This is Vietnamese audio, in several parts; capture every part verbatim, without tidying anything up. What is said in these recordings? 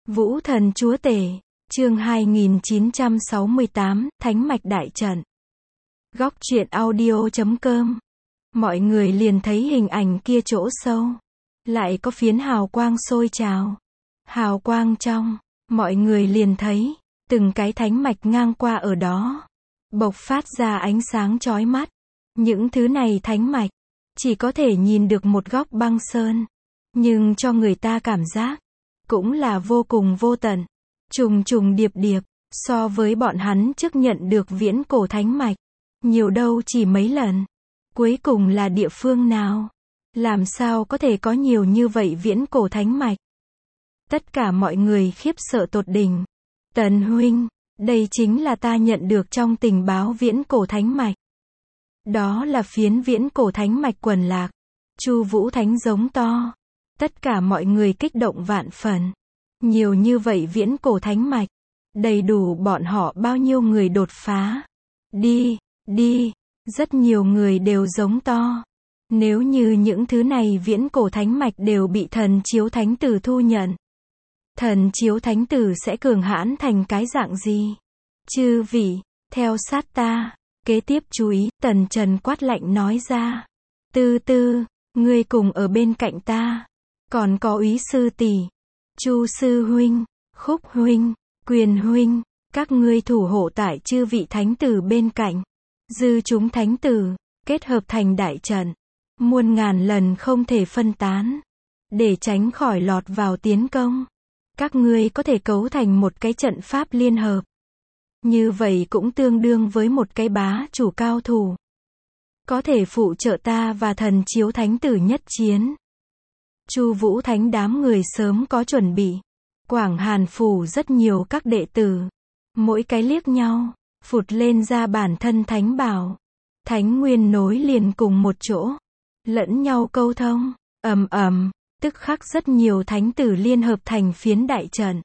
Vũ thần chúa tể, chương hai nghìn chín trăm sáu mươi tám, Thánh mạch đại trận. Góc truyện audio chấm com. Mọi người liền thấy hình ảnh kia chỗ sâu. Lại có phiến hào quang sôi trào. Hào quang trong, mọi người liền thấy, từng cái thánh mạch ngang qua ở đó. Bộc phát ra ánh sáng chói mắt. Những thứ này thánh mạch, chỉ có thể nhìn được một góc băng sơn. Nhưng cho người ta cảm giác, cũng là vô cùng vô tận, trùng trùng điệp điệp, so với bọn hắn trước nhận được viễn cổ thánh mạch, nhiều đâu chỉ mấy lần. Cuối cùng là địa phương nào? Làm sao có thể có nhiều như vậy viễn cổ thánh mạch? Tất cả mọi người khiếp sợ tột đỉnh. Tần huynh, đây chính là ta nhận được trong tình báo viễn cổ thánh mạch. Đó là phiến viễn cổ thánh mạch quần lạc. Chu Vũ Thánh giống to. Tất cả mọi người kích động vạn phần. Nhiều như vậy viễn cổ thánh mạch, đầy đủ bọn họ bao nhiêu người đột phá. Đi, đi, rất nhiều người đều giống to. Nếu như những thứ này viễn cổ thánh mạch đều bị thần chiếu thánh tử thu nhận, thần chiếu thánh tử sẽ cường hãn thành cái dạng gì? Chư vị, theo sát ta. Kế tiếp chú ý, Tần Trần quát lạnh nói ra. Tư tư, ngươi cùng ở bên cạnh ta. Còn có Úy sư tỷ, Chu sư huynh, Khúc huynh, Quyền huynh, các ngươi thủ hộ tại chư vị thánh tử bên cạnh. Dư chúng thánh tử, kết hợp thành đại trận. Muôn ngàn lần không thể phân tán. Để tránh khỏi lọt vào tiến công. Các ngươi có thể cấu thành một cái trận pháp liên hợp. Như vậy cũng tương đương với một cái bá chủ cao thủ. Có thể phụ trợ ta và thần chiếu thánh tử nhất chiến. Chu Vũ Thánh đám người sớm có chuẩn bị. Quảng Hàn phủ rất nhiều các đệ tử. Mỗi cái liếc nhau, phụt lên ra bản thân thánh bảo. Thánh nguyên nối liền cùng một chỗ. Lẫn nhau câu thông, ầm ầm, tức khắc rất nhiều thánh tử liên hợp thành phiến đại trận.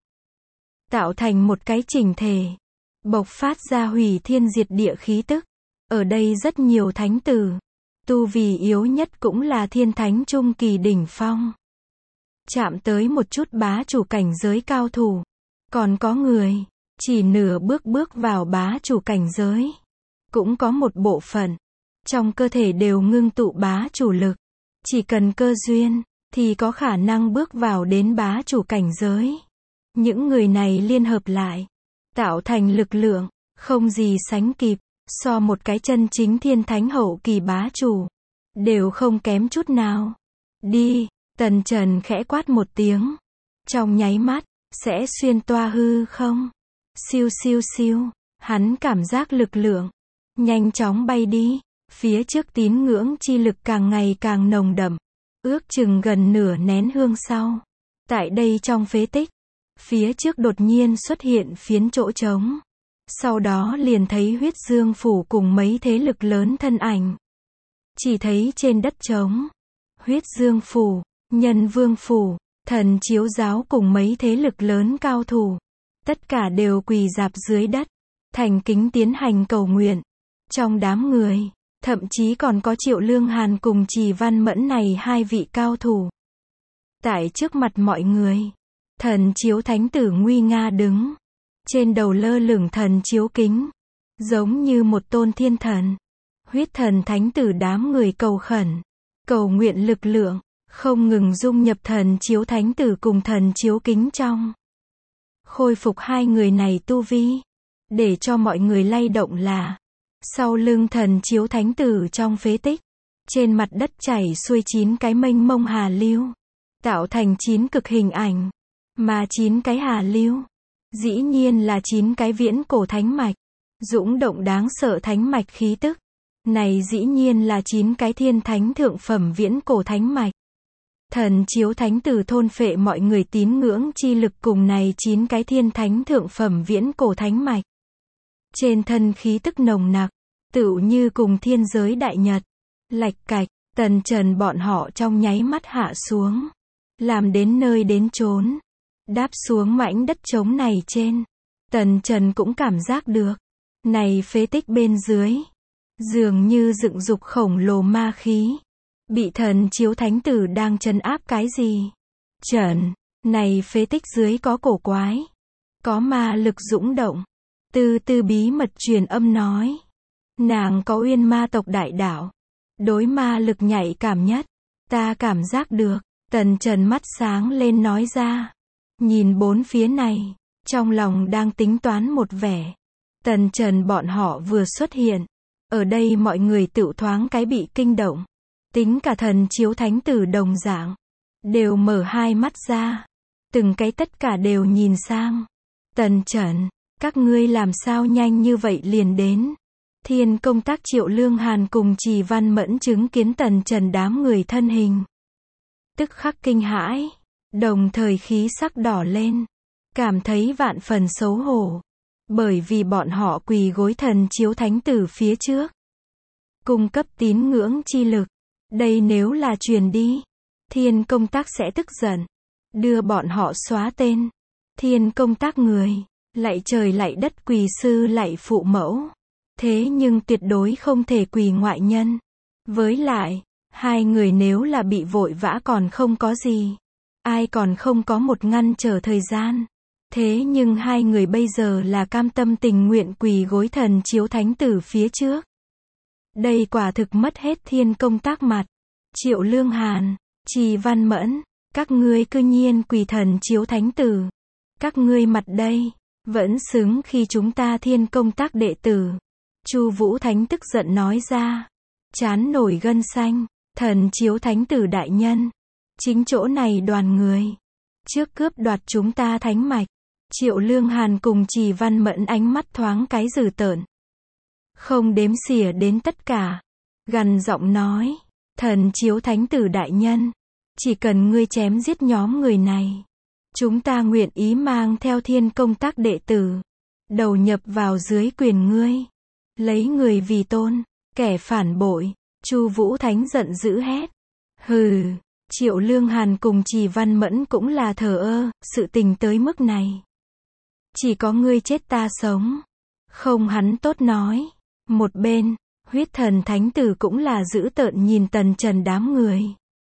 Tạo thành một cái chỉnh thể. Bộc phát ra hủy thiên diệt địa khí tức. Ở đây rất nhiều thánh tử. Tu vì yếu nhất cũng là thiên thánh trung kỳ đỉnh phong. Chạm tới một chút bá chủ cảnh giới cao thủ. Còn có người, chỉ nửa bước bước vào bá chủ cảnh giới. Cũng có một bộ phận. Trong cơ thể đều ngưng tụ bá chủ lực. Chỉ cần cơ duyên, thì có khả năng bước vào đến bá chủ cảnh giới. Những người này liên hợp lại. Tạo thành lực lượng, không gì sánh kịp. So một cái chân chính thiên thánh hậu kỳ bá chủ. Đều không kém chút nào. Đi, Tần Trần khẽ quát một tiếng. Trong nháy mắt, sẽ xuyên toa hư không. Siêu siêu siêu, hắn cảm giác lực lượng. Nhanh chóng bay đi. Phía trước tín ngưỡng chi lực càng ngày càng nồng đậm. Ước chừng gần nửa nén hương sau. Tại đây trong phế tích. Phía trước đột nhiên xuất hiện phiến chỗ trống. Sau đó liền thấy Huyết Dương phủ cùng mấy thế lực lớn thân ảnh. Chỉ thấy trên đất trống. Huyết Dương phủ, Nhân Vương phủ, Thần Chiếu giáo cùng mấy thế lực lớn cao thủ. Tất cả đều quỳ rạp dưới đất. Thành kính tiến hành cầu nguyện. Trong đám người, thậm chí còn có Triệu Lương Hàn cùng Trì Văn Mẫn này hai vị cao thủ. Tại trước mặt mọi người, thần chiếu thánh tử nguy nga đứng. Trên đầu lơ lửng thần chiếu kính. Giống như một tôn thiên thần. Huyết thần thánh tử đám người cầu khẩn. Cầu nguyện lực lượng. Không ngừng dung nhập thần chiếu thánh tử cùng thần chiếu kính trong. Khôi phục hai người này tu vi. Để cho mọi người lay động là. Sau lưng thần chiếu thánh tử trong phế tích. Trên mặt đất chảy xuôi chín cái mênh mông hà lưu. Tạo thành chín cực hình ảnh. Mà chín cái hà lưu. Dĩ nhiên là chín cái viễn cổ thánh mạch. Dũng động đáng sợ thánh mạch khí tức. Này dĩ nhiên là chín cái thiên thánh thượng phẩm viễn cổ thánh mạch. Thần chiếu thánh tử thôn phệ mọi người tín ngưỡng chi lực cùng này chín cái thiên thánh thượng phẩm viễn cổ thánh mạch. Trên thân khí tức nồng nặc. Tựu như cùng thiên giới đại nhật. Lạch cạch, Tần Trần bọn họ trong nháy mắt hạ xuống. Làm đến nơi đến chốn. Đáp xuống mảnh đất trống này trên. Tần Trần cũng cảm giác được. Này phế tích bên dưới. Dường như dựng dục khổng lồ ma khí. Bị thần chiếu thánh tử đang trấn áp cái gì? Trần, Này phế tích dưới có cổ quái, có ma lực dũng động. Tư tư bí mật truyền âm nói. Nàng có uyên ma tộc đại đạo. Đối ma lực nhạy cảm nhất. Ta cảm giác được. Tần Trần mắt sáng lên nói ra. Nhìn bốn phía này. Trong lòng đang tính toán một vẻ. Tần Trần bọn họ vừa xuất hiện. Ở đây mọi người tự thoáng cái bị kinh động. Tính cả thần chiếu thánh tử đồng dạng. Đều mở hai mắt ra. Từng cái tất cả đều nhìn sang. Tần Trần, các ngươi làm sao nhanh như vậy liền đến. Thiên công tác Triệu Lương Hàn cùng Trì Văn Mẫn chứng kiến Tần Trần đám người thân hình. Tức khắc kinh hãi, đồng thời khí sắc đỏ lên. Cảm thấy vạn phần xấu hổ. Bởi vì bọn họ quỳ gối thần chiếu thánh tử phía trước. Cung cấp tín ngưỡng chi lực. Đây nếu là truyền đi. Thiên công tác sẽ tức giận. Đưa bọn họ xóa tên. Thiên công tác người. Lạy trời lạy đất quỳ sư lạy phụ mẫu. Thế nhưng tuyệt đối không thể quỳ ngoại nhân. Với lại, hai người nếu là bị vội vã còn không có gì. Ai còn không có một ngăn trở thời gian. Thế nhưng hai người bây giờ là cam tâm tình nguyện quỳ gối thần chiếu thánh tử phía trước. Đây quả thực mất hết thiên công tác mặt. Triệu Lương Hàn, Trì Văn Mẫn, các ngươi cư nhiên quỳ thần chiếu thánh tử. Các ngươi mặt đây, vẫn xứng khi chúng ta thiên công tác đệ tử. Chu Vũ Thánh tức giận nói ra. Chán nổi gân xanh, thần chiếu thánh tử đại nhân. Chính chỗ này đoàn người. Trước cướp đoạt chúng ta thánh mạch. Triệu Lương Hàn cùng Trì Văn Mẫn ánh mắt thoáng cái dữ tợn. Không đếm xỉa đến tất cả. Gằn giọng nói. Thần chiếu thánh tử đại nhân. Chỉ cần ngươi chém giết nhóm người này. Chúng ta nguyện ý mang theo thiên công tác đệ tử. Đầu nhập vào dưới quyền ngươi. Lấy người vì tôn. Kẻ phản bội. Chu Vũ Thánh giận dữ hét. Hừ. Triệu Lương Hàn cùng Trì Văn Mẫn cũng là thờ ơ. Sự tình tới mức này. Chỉ có ngươi chết ta sống. Không hắn tốt nói. Một bên. Huyết thần thánh tử cũng là dữ tợn nhìn Tần Trần đám người.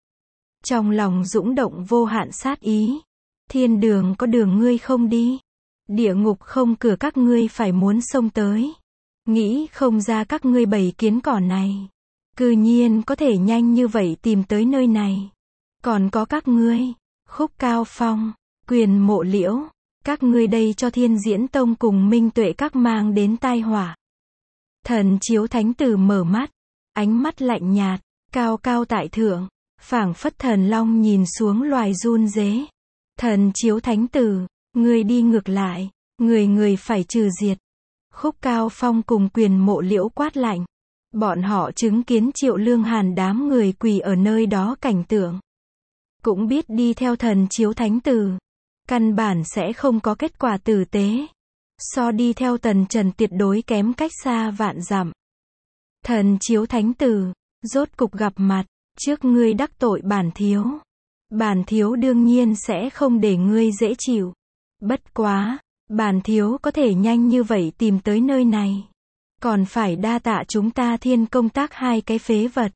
Trong lòng dũng động vô hạn sát ý. Thiên đường có đường ngươi không đi. Địa ngục không cửa các ngươi phải muốn xông tới. Nghĩ không ra các ngươi bầy kiến cỏ này. Cư nhiên có thể nhanh như vậy tìm tới nơi này. Còn có các ngươi. Khúc Cao Phong. Quyền Mộ Liễu. Các ngươi đây cho Thiên Diễn Tông cùng Minh Tuệ các mang đến tai họa. Thần chiếu thánh tử mở mắt. Ánh mắt lạnh nhạt. Cao cao tại thượng. Phảng phất thần long nhìn xuống loài run rế. Thần chiếu thánh tử. Người đi ngược lại. Người người phải trừ diệt. Khúc Cao Phong cùng Quyền Mộ Liễu quát lạnh. Bọn họ chứng kiến Triệu Lương Hàn đám người quỳ ở nơi đó cảnh tượng. Cũng biết đi theo thần chiếu thánh tử. Căn bản sẽ không có kết quả tử tế. So đi theo Tần Trần tuyệt đối kém cách xa vạn dặm. Thần chiếu thánh tử. Rốt cục gặp mặt. Trước ngươi đắc tội bản thiếu. Bản thiếu đương nhiên sẽ không để ngươi dễ chịu. Bất quá. Bản thiếu có thể nhanh như vậy tìm tới nơi này. Còn phải đa tạ chúng ta thiên công tác hai cái phế vật.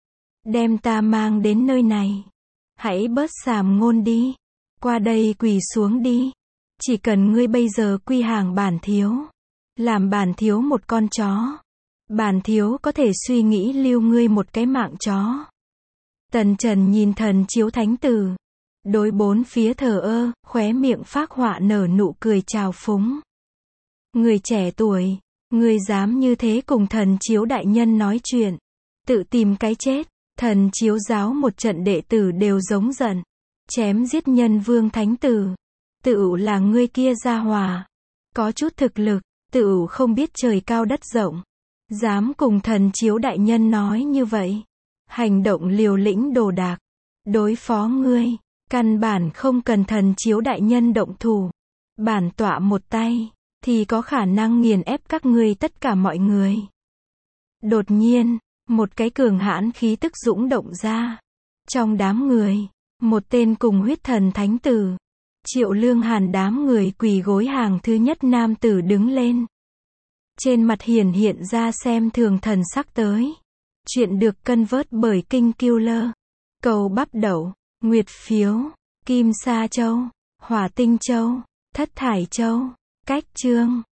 Đem ta mang đến nơi này. Hãy bớt sàm ngôn đi. Qua đây quỳ xuống đi. Chỉ cần ngươi bây giờ quy hàng bản thiếu. Làm bản thiếu một con chó. Bản thiếu có thể suy nghĩ lưu ngươi một cái mạng chó. Tần Trần nhìn thần chiếu thánh tử. Đối bốn phía thờ ơ, khóe miệng phác họa nở nụ cười trào phúng. Người trẻ tuổi, ngươi dám như thế cùng thần chiếu đại nhân nói chuyện. Tự tìm cái chết. Thần chiếu giáo một trận đệ tử đều giống giận. Chém giết nhân vương thánh tử. Tự là ngươi kia gia hòa. Có chút thực lực, tự không biết trời cao đất rộng. Dám cùng thần chiếu đại nhân nói như vậy. Hành động liều lĩnh đồ đạc. Đối phó ngươi. Căn bản không cần thần chiếu đại nhân động thủ. Bản tọa một tay. Thì có khả năng nghiền ép các ngươi tất cả mọi người. Đột nhiên. Một cái cường hãn khí tức dũng động ra. Trong đám người. Một tên cùng huyết thần thánh tử. Triệu Lương Hàn đám người quỳ gối hàng thứ nhất nam tử đứng lên. Trên mặt hiển hiện ra xem thường thần sắc tới. Chuyện được cân vớt bởi Kinh Killer. Cầu bắp đậu, nguyệt phiếu, kim sa châu. Hỏa Tinh Châu, Thất Thải Châu, Cách Chương.